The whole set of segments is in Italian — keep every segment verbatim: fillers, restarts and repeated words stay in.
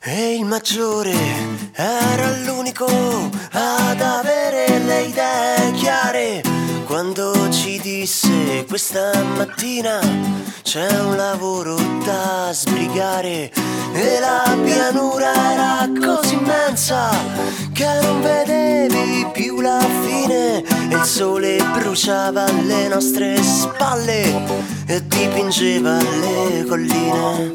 E il maggiore era l'unico ad avere le idee chiare, quando ci disse questa mattina c'è un lavoro da sbrigare. E la pianura era così immensa che non vedevi più la fine, e il sole bruciava alle nostre spalle e dipingeva le colline.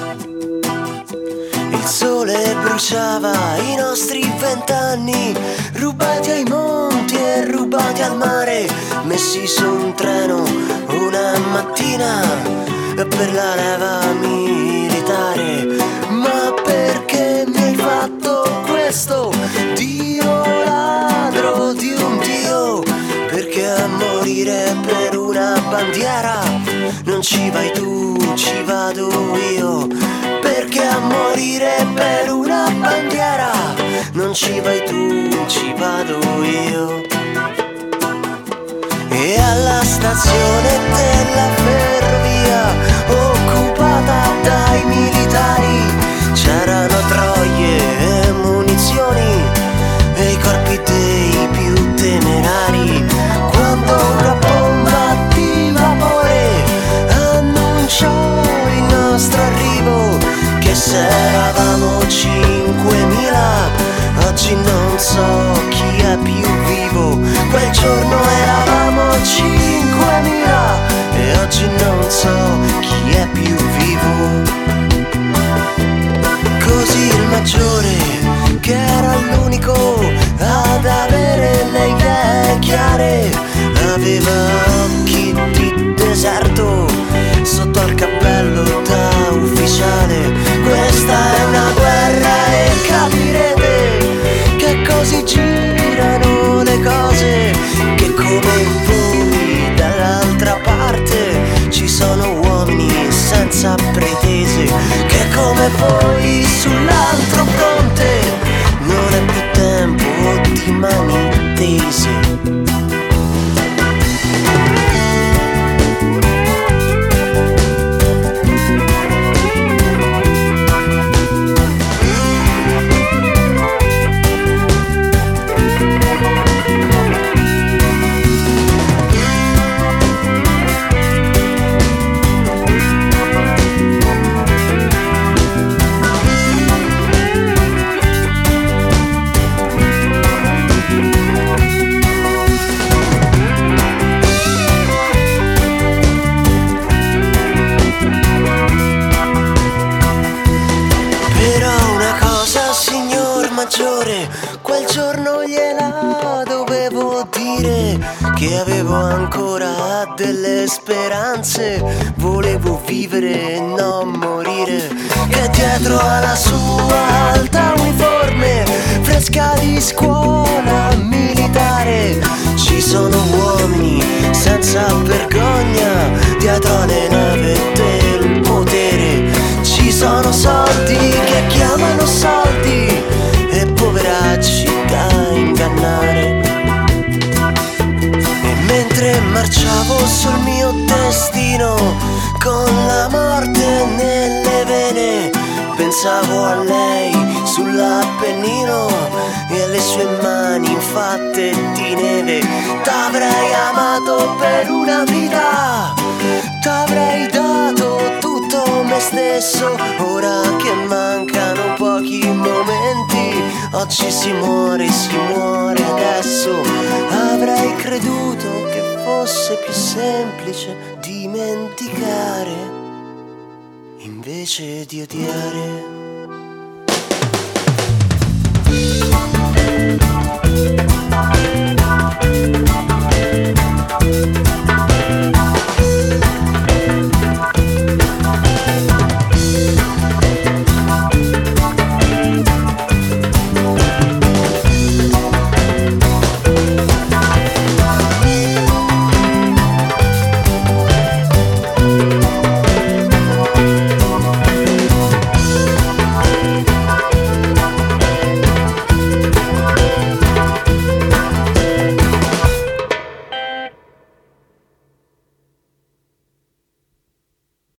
Il sole bruciava i nostri vent'anni, rubati ai monti e rubati al mare, messi su un treno una mattina per la leva militare. Ma perché mi hai fatto questo, Dio ladro di un Dio? Perché a morire per una bandiera non ci vai tu, ci vado io. Perché a morire per una bandiera non ci vai tu, ci vado io. E alla stazione della ferrovia, occupata dai militari, c'erano troie e munizioni e i corpi dei più temerari. Quando una bomba di vapore annunciò il nostro arrivo, che se eravamo cinquemila, oggi non so chi è più vivo. Quel giorno eravamo cinquemila e oggi non so chi è più vivo. Così il maggiore, che era l'unico ad avere le idee chiare, aveva occhi di deserto sotto al cappello da ufficiale. Questa è una guerra e capirete che così girano le cose, che come voi dall'altra parte ci sono uomini senza pretese, che come voi sull'altro fronte non è più tempo di mani tese. Quel giorno gliela dovevo dire, che avevo ancora delle speranze, volevo vivere e non morire, che dietro alla sua alta uniforme fresca di scuola militare ci sono uomini senza vergogna dietro alle nave del potere. Ci sono soldi che chiamano soldi e poveracci da ingannare. E mentre marciavo sul mio destino con la morte nelle vene, pensavo a lei sull'Appennino e alle sue mani fatte di neve. T'avrei amato per una vita, t'avrei dato tutto me stesso. Ora che mancano pochi momenti, oggi si muore, si muore adesso. Avrei creduto che fosse più semplice dimenticare invece di odiare.